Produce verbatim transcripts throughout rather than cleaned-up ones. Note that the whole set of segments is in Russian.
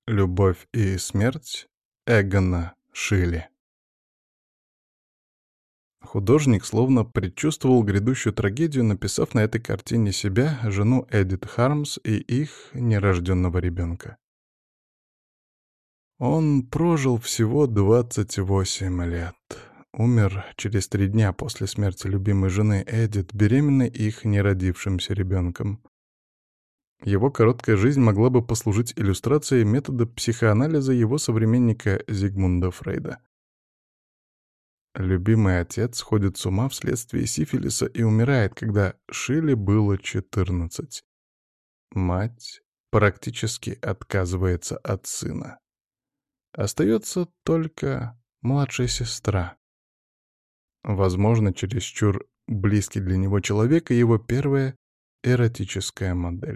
Любовь и смерть Эгона Шиле. Художник словно предчувствовал грядущую трагедию, написав на этой картине себя, жену Эдит Хармс и их нерожденного ребенка. Он прожил всего двадцать восемь лет. Умер через три дня после смерти любимой жены Эдит, беременной их неродившимся ребенком. Его короткая жизнь могла бы послужить иллюстрацией метода психоанализа его современника Зигмунда Фрейда. Любимый отец сходит с ума вследствие сифилиса и умирает, когда Шиле было четырнадцать. Мать практически отказывается от сына. Остается только младшая сестра. Возможно, чересчур близкий для него человек и его первая эротическая модель.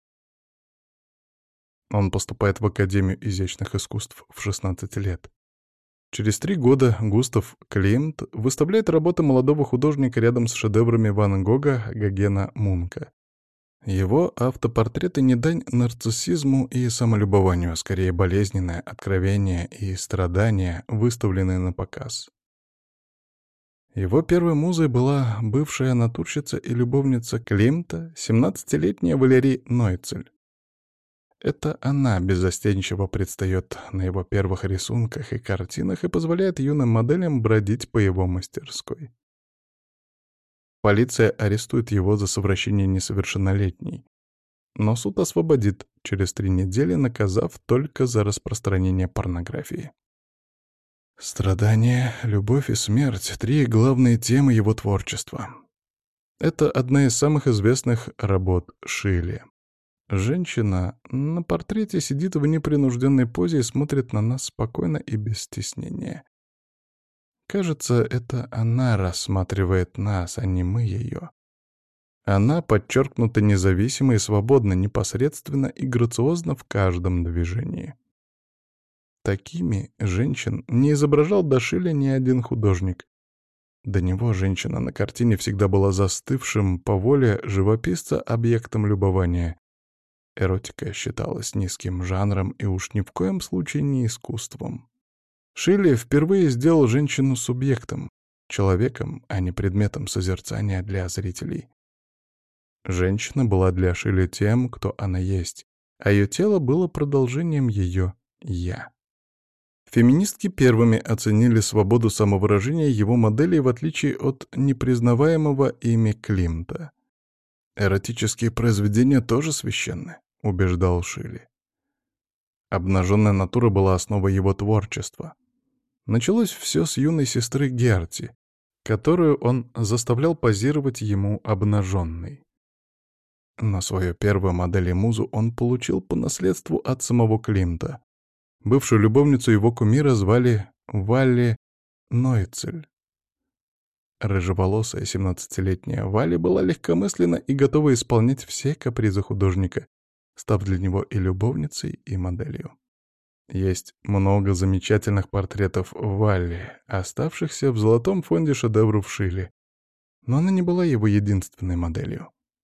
Он поступает в Академию изящных искусств в шестнадцать лет. Через три года Густав Климт выставляет работы молодого художника рядом с шедеврами Ван Гога, Гогена, Мунка. Его автопортреты не дань нарциссизму и самолюбованию, а скорее болезненное откровение и страдания, выставленные на показ. Его первой музой была бывшая натурщица и любовница Климта, семнадцатилетняя Валерий Нойцель. Это она беззастенчиво предстает на его первых рисунках и картинах и позволяет юным моделям бродить по его мастерской. Полиция арестует его за совращение несовершеннолетней, но суд освободит через три недели, наказав только за распространение порнографии. Страдания, любовь и смерть — три главные темы его творчества. Это одна из самых известных работ Шиле. Женщина на портрете сидит в непринужденной позе и смотрит на нас спокойно и без стеснения. Кажется, это она рассматривает нас, а не мы ее. Она подчеркнута независимо и свободно, непосредственно и грациозно в каждом движении. Такими женщин не изображал до Шиле ни один художник. До него женщина на картине всегда была застывшим по воле живописца объектом любования. Эротика считалась низким жанром и уж ни в коем случае не искусством. Шиле впервые сделал женщину субъектом, человеком, а не предметом созерцания для зрителей. Женщина была для Шиле тем, кто она есть, а ее тело было продолжением ее «я». Феминистки первыми оценили свободу самовыражения его моделей в отличие от непризнаваемого ими Климта. «Эротические произведения тоже священны», — убеждал Шиле. Обнаженная натура была основой его творчества. Началось все с юной сестры Герти, которую он заставлял позировать ему обнаженной. Но свою первую модель и музу он получил по наследству от самого Климта. Бывшую любовницу его кумира звали Валли Нойцель. Рыжеволосая семнадцатилетняя Валли была легкомысленна и готова исполнять все капризы художника, став для него и любовницей, и моделью. Есть много замечательных портретов Валли, оставшихся в золотом фонде шедевров Шиле, но она не была его единственной моделью.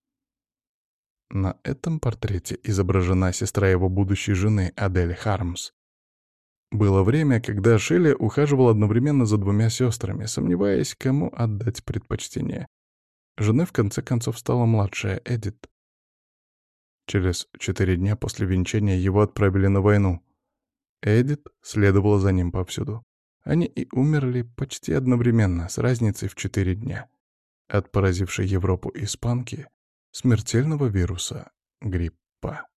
На этом портрете изображена сестра его будущей жены Адель Хармс. Было время, когда Шиле ухаживал одновременно за двумя сестрами, сомневаясь, кому отдать предпочтение. Женой в конце концов стала младшая Эдит. Через четыре дня после венчания его отправили на войну. Эдит следовала за ним повсюду. Они и умерли почти одновременно, с разницей в четыре дня. От поразившей Европу испанки, смертельного вируса гриппа.